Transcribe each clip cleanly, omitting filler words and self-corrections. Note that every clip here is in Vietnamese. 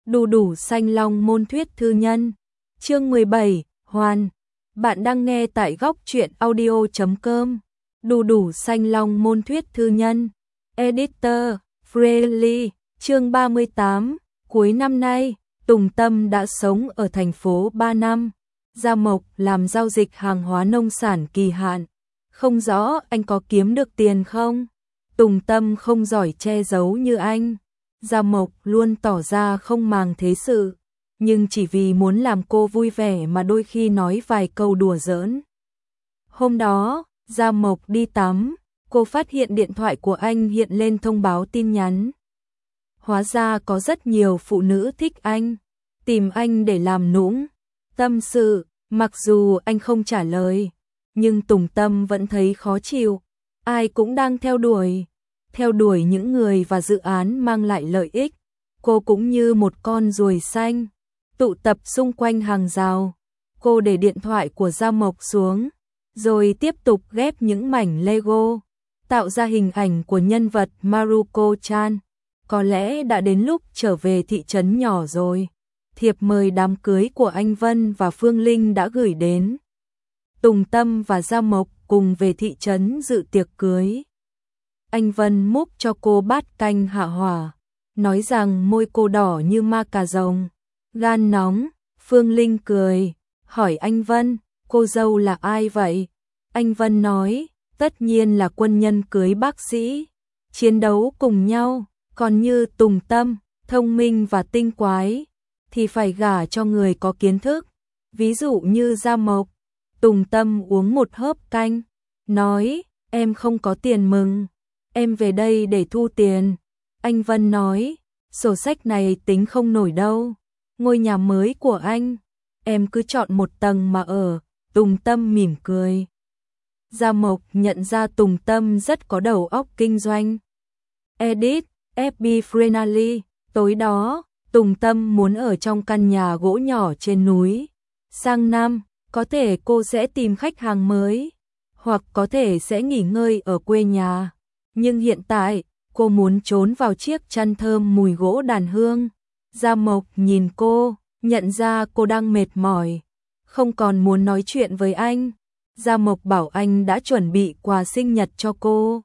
Đu đủ xanh long môn thuyết thư nhân. Chương 17, Hoàn. Bạn đang nghe tại góc truyện audio.com. Đu đủ xanh long môn thuyết thư nhân. Editor, Freely. Chương 38, cuối năm nay, Tùng Tâm đã sống ở thành phố 3 năm. Gia Mộc làm giao dịch hàng hóa nông sản kỳ hạn. Không rõ anh có kiếm được tiền không? Tùng Tâm không giỏi che giấu như anh. Gia Mộc luôn tỏ ra không màng thế sự, nhưng chỉ vì muốn làm cô vui vẻ mà đôi khi nói vài câu đùa giỡn. Hôm đó, Gia Mộc đi tắm, cô phát hiện điện thoại của anh hiện lên thông báo tin nhắn. Hóa ra có rất nhiều phụ nữ thích anh, tìm anh để làm nũng, tâm sự, mặc dù anh không trả lời, nhưng Tùng Tâm vẫn thấy khó chịu, ai cũng đang theo đuổi những người và dự án mang lại lợi ích. Cô cũng như một con ruồi xanh, tụ tập xung quanh hàng rào. Cô để điện thoại của Gia Mộc xuống, rồi tiếp tục ghép những mảnh Lego, tạo ra hình ảnh của nhân vật Maruko-chan. Có lẽ đã đến lúc trở về thị trấn nhỏ rồi. Thiệp mời đám cưới của anh Vân và Phương Linh đã gửi đến. Tùng Tâm và Gia Mộc cùng về thị trấn dự tiệc cưới. Anh Vân múc cho cô bát canh hạ hỏa, nói rằng môi cô đỏ như ma cà rồng, gan nóng. Phương Linh cười, hỏi anh Vân, cô dâu là ai vậy? Anh Vân nói, tất nhiên là quân nhân cưới bác sĩ, chiến đấu cùng nhau, còn như Tùng Tâm, thông minh và tinh quái, thì phải gả cho người có kiến thức, ví dụ như Gia Mộc. Tùng Tâm uống một hớp canh, nói, em không có tiền mừng, em về đây để thu tiền. Anh Vân nói, sổ sách này tính không nổi đâu, ngôi nhà mới của anh, em cứ chọn một tầng mà ở. Tùng Tâm mỉm cười. Gia Mộc nhận ra Tùng Tâm rất có đầu óc kinh doanh. Edit, FB Friendly. Tối đó, Tùng Tâm muốn ở trong căn nhà gỗ nhỏ trên núi. Sang năm, có thể cô sẽ tìm khách hàng mới, hoặc có thể sẽ nghỉ ngơi ở quê nhà. Nhưng hiện tại, cô muốn trốn vào chiếc chăn thơm mùi gỗ đàn hương. Gia Mộc nhìn cô, nhận ra cô đang mệt mỏi, không còn muốn nói chuyện với anh. Gia Mộc bảo anh đã chuẩn bị quà sinh nhật cho cô.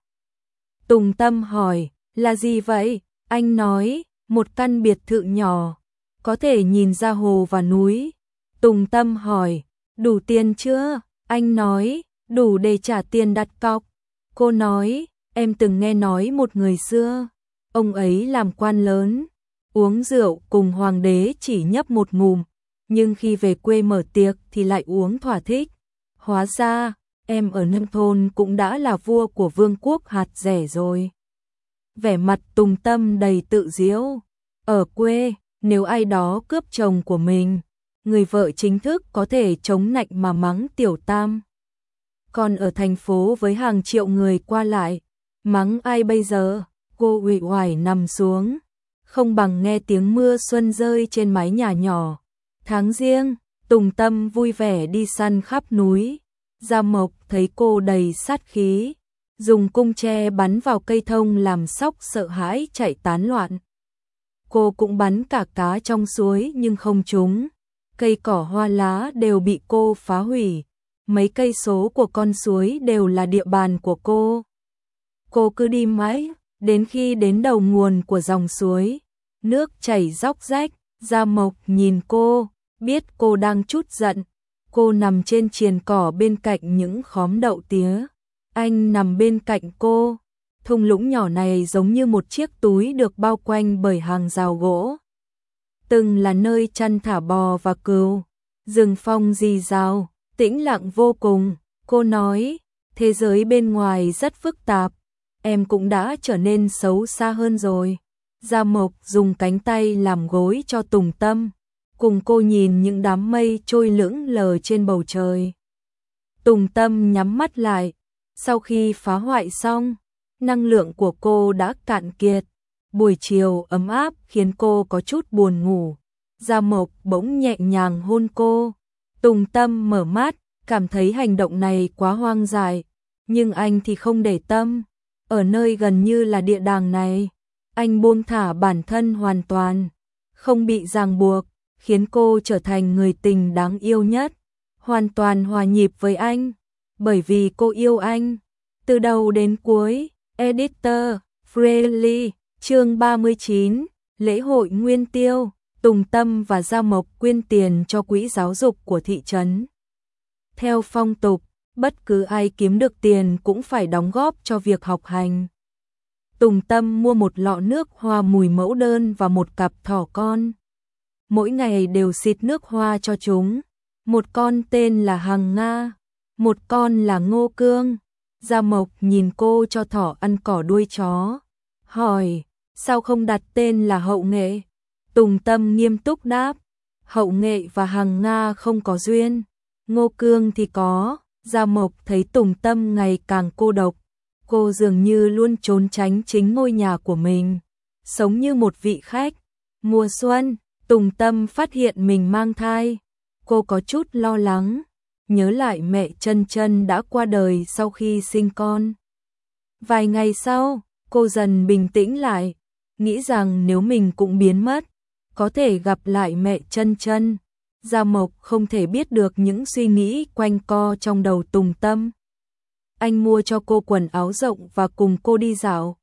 Tùng Tâm hỏi, là gì vậy? Anh nói, một căn biệt thự nhỏ, có thể nhìn ra hồ và núi. Tùng Tâm hỏi, đủ tiền chưa? Anh nói, đủ để trả tiền đặt cọc. Cô nói, em từng nghe nói một người xưa, ông ấy làm quan lớn, uống rượu cùng hoàng đế chỉ nhấp một ngụm, nhưng khi về quê mở tiệc thì lại uống thỏa thích. Hóa ra, em ở nông thôn cũng đã là vua của vương quốc hạt rẻ rồi. Vẻ mặt Tùng Tâm đầy tự giễu. Ở quê, nếu ai đó cướp chồng của mình, người vợ chính thức có thể chống nạnh mà mắng tiểu tam. Còn ở thành phố với hàng triệu người qua lại, mắng ai bây giờ? Cô uể oải nằm xuống, không bằng nghe tiếng mưa xuân rơi trên mái nhà nhỏ. Tháng Giêng, Tùng Tâm vui vẻ đi săn khắp núi. Gia Mộc thấy cô đầy sát khí, dùng cung tre bắn vào cây thông làm sóc sợ hãi chạy tán loạn. Cô cũng bắn cả cá trong suối nhưng không trúng. Cây cỏ hoa lá đều bị cô phá hủy. Mấy cây số của con suối đều là địa bàn của cô. Cô cứ đi mãi, đến khi đến đầu nguồn của dòng suối, nước chảy róc rách. Gia Mộc nhìn cô, biết cô đang trút giận. Cô nằm trên triền cỏ bên cạnh những khóm đậu tía. Anh nằm bên cạnh cô. Thung lũng nhỏ này giống như một chiếc túi được bao quanh bởi hàng rào gỗ. Từng là nơi chăn thả bò và cừu. Rừng phong rì rào, tĩnh lặng vô cùng. Cô nói, thế giới bên ngoài rất phức tạp, em cũng đã trở nên xấu xa hơn rồi. Gia Mộc dùng cánh tay làm gối cho Tùng Tâm, cùng cô nhìn những đám mây trôi lững lờ trên bầu trời. Tùng Tâm nhắm mắt lại, sau khi phá hoại xong, năng lượng của cô đã cạn kiệt. Buổi chiều ấm áp khiến cô có chút buồn ngủ. Gia Mộc bỗng nhẹ nhàng hôn cô. Tùng Tâm mở mắt, cảm thấy hành động này quá hoang dại, nhưng anh thì không để tâm. Ở nơi gần như là địa đàng này, anh buông thả bản thân hoàn toàn, không bị ràng buộc, khiến cô trở thành người tình đáng yêu nhất, hoàn toàn hòa nhịp với anh, bởi vì cô yêu anh. Từ đầu đến cuối, Editor, Freely, chương 39, lễ hội Nguyên Tiêu, Tùng Tâm và Gia Mộc quyên tiền cho quỹ giáo dục của thị trấn. Theo phong tục, bất cứ ai kiếm được tiền cũng phải đóng góp cho việc học hành. Tùng Tâm mua một lọ nước hoa mùi mẫu đơn và một cặp thỏ con. Mỗi ngày đều xịt nước hoa cho chúng. Một con tên là Hằng Nga, một con là Ngô Cương. Gia Mộc nhìn cô cho thỏ ăn cỏ đuôi chó, hỏi, sao không đặt tên là Hậu Nghệ? Tùng Tâm nghiêm túc đáp, Hậu Nghệ và Hằng Nga không có duyên, Ngô Cương thì có. Gia Mộc thấy Tùng Tâm ngày càng cô độc, cô dường như luôn trốn tránh chính ngôi nhà của mình, sống như một vị khách. Mùa xuân, Tùng Tâm phát hiện mình mang thai, cô có chút lo lắng, nhớ lại mẹ Chân Chân đã qua đời sau khi sinh con. Vài ngày sau, cô dần bình tĩnh lại, nghĩ rằng nếu mình cũng biến mất, có thể gặp lại mẹ Chân Chân. Gia Mộc không thể biết được những suy nghĩ quanh co trong đầu Tùng Tâm. Anh mua cho cô quần áo rộng và cùng cô đi dạo.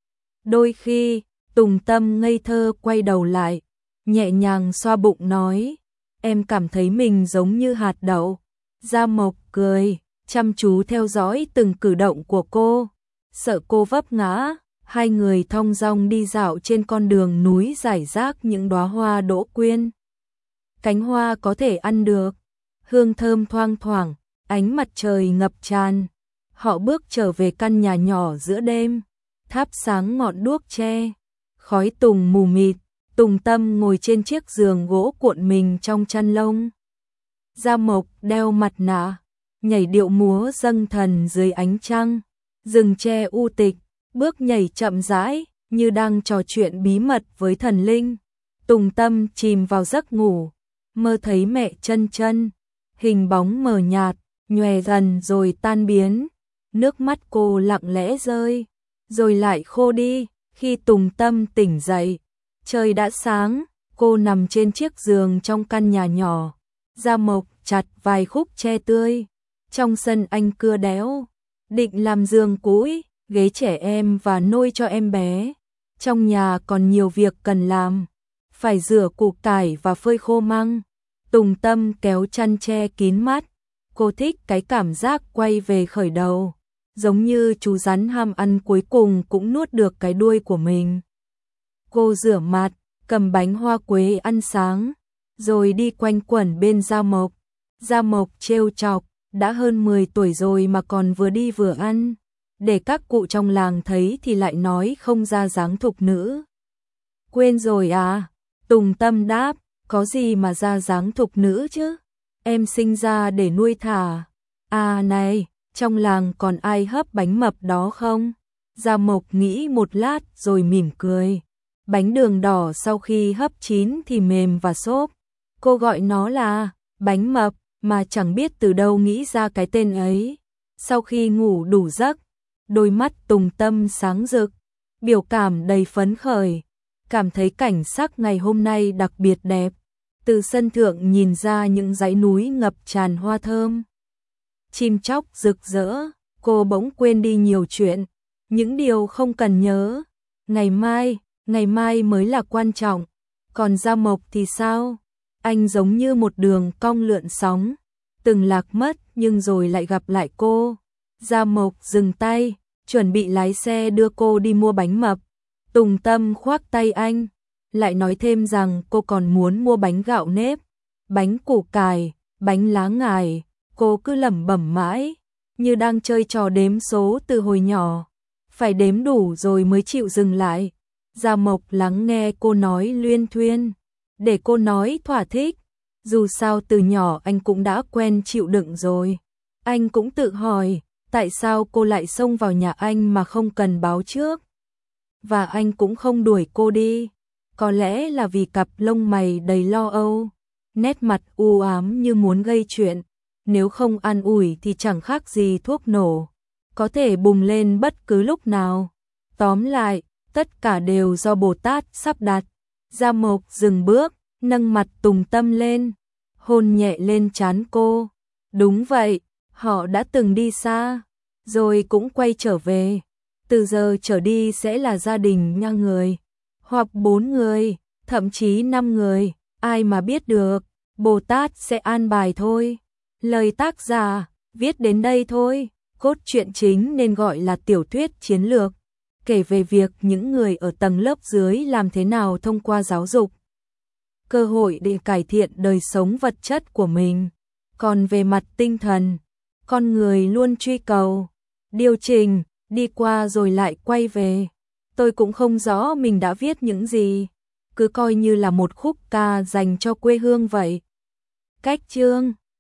Đôi khi, Tùng Tâm ngây thơ quay đầu lại, nhẹ nhàng xoa bụng nói, em cảm thấy mình giống như hạt đậu. Gia Mộc cười, chăm chú theo dõi từng cử động của cô, sợ cô vấp ngã. Hai người thong dong đi dạo trên con đường núi rải rác những đóa hoa đỗ quyên. Cánh hoa có thể ăn được, hương thơm thoang thoảng, ánh mặt trời ngập tràn. Họ bước trở về căn nhà nhỏ giữa đêm, thắp sáng ngọn đuốc tre, khói tùng mù mịt. Tùng Tâm ngồi trên chiếc giường gỗ cuộn mình trong chăn lông. Gia Mộc đeo mặt nạ, nhảy điệu múa dâng thần dưới ánh trăng. Rừng tre u tịch, bước nhảy chậm rãi, như đang trò chuyện bí mật với thần linh. Tùng Tâm chìm vào giấc ngủ, mơ thấy mẹ Chân Chân, hình bóng mờ nhạt, nhòe dần rồi tan biến. Nước mắt cô lặng lẽ rơi, rồi lại khô đi. Khi Tùng Tâm tỉnh dậy, trời đã sáng, cô nằm trên chiếc giường trong căn nhà nhỏ. Gia Mộc chặt vài khúc tre tươi, trong sân anh cưa đẽo, định làm giường cũi, ghế trẻ em và nôi cho em bé. Trong nhà còn nhiều việc cần làm, phải rửa củ cải và phơi khô măng. Tùng Tâm kéo chăn che kín mắt, cô thích cái cảm giác quay về khởi đầu, giống như chú rắn ham ăn cuối cùng cũng nuốt được cái đuôi của mình. Cô rửa mặt, cầm bánh hoa quế ăn sáng, rồi đi quanh quẩn bên Gia Mộc. Gia Mộc trêu chọc, đã hơn 10 tuổi rồi mà còn vừa đi vừa ăn, để các cụ trong làng thấy thì lại nói không ra dáng thục nữ. Quên rồi à? Tùng Tâm đáp, có gì mà ra dáng thục nữ chứ? Em sinh ra để nuôi thả. À này, trong làng còn ai hấp bánh mập đó không? Gia Mộc nghĩ một lát rồi mỉm cười. Bánh đường đỏ sau khi hấp chín thì mềm và xốp. Cô gọi nó là bánh mập, mà chẳng biết từ đâu nghĩ ra cái tên ấy. Sau khi ngủ đủ giấc, đôi mắt Tùng Tâm sáng rực, biểu cảm đầy phấn khởi, cảm thấy cảnh sắc ngày hôm nay đặc biệt đẹp. Từ sân thượng nhìn ra những dãy núi ngập tràn hoa thơm, chim chóc rực rỡ. Cô bỗng quên đi nhiều chuyện, những điều không cần nhớ. Ngày mai mới là quan trọng. Còn Gia Mộc thì sao? Anh giống như một đường cong lượn sóng, từng lạc mất nhưng rồi lại gặp lại cô. Gia Mộc dừng tay, chuẩn bị lái xe đưa cô đi mua bánh mập. Tùng Tâm khoác tay anh, lại nói thêm rằng cô còn muốn mua bánh gạo nếp, bánh củ cải, bánh lá ngải. Cô cứ lẩm bẩm mãi, như đang chơi trò đếm số từ hồi nhỏ, phải đếm đủ rồi mới chịu dừng lại. Gia Mộc lắng nghe cô nói luyên thuyên, để cô nói thỏa thích. Dù sao từ nhỏ anh cũng đã quen chịu đựng rồi. Anh cũng tự hỏi, tại sao cô lại xông vào nhà anh mà không cần báo trước? Và anh cũng không đuổi cô đi. Có lẽ là vì cặp lông mày đầy lo âu, nét mặt u ám như muốn gây chuyện. Nếu không an ủi thì chẳng khác gì thuốc nổ, có thể bùng lên bất cứ lúc nào. Tóm lại, tất cả đều do Bồ Tát sắp đặt. Gia Mộc dừng bước, nâng mặt Tùng Tâm lên, hôn nhẹ lên trán cô. Đúng vậy, họ đã từng đi xa, rồi cũng quay trở về. Từ giờ trở đi sẽ là gia đình 3 người, hoặc 4 người, thậm chí 5 người, ai mà biết được, Bồ Tát sẽ an bài thôi. Lời tác giả, viết đến đây thôi, cốt truyện chính nên gọi là tiểu thuyết chiến lược, kể về việc những người ở tầng lớp dưới làm thế nào thông qua giáo dục, cơ hội để cải thiện đời sống vật chất của mình. Còn về mặt tinh thần, con người luôn truy cầu, điều chỉnh, đi qua rồi lại quay về. Tôi cũng không rõ mình đã viết những gì, cứ coi như là một khúc ca dành cho quê hương vậy. Cách chương